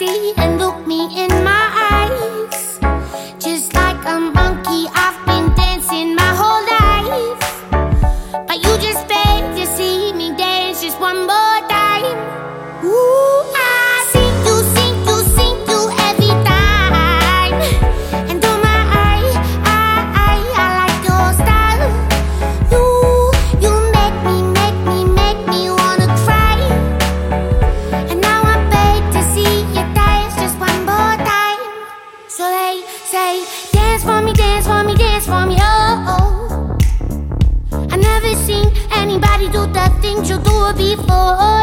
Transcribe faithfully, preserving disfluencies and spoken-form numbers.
me and look me in my eyes. Just like a monkey, I've been dancing my whole life, but you just beg to see me dance just one more time. Ooh, I see you, see you, see you every time. And oh my, I, I, I like your style. You, you make me, make me, make me wanna cry. And now I beg to see you dance just one more time. So they say, dance for me, dance for me, dance for me, oh, oh. I never seen anybody do the things you do before.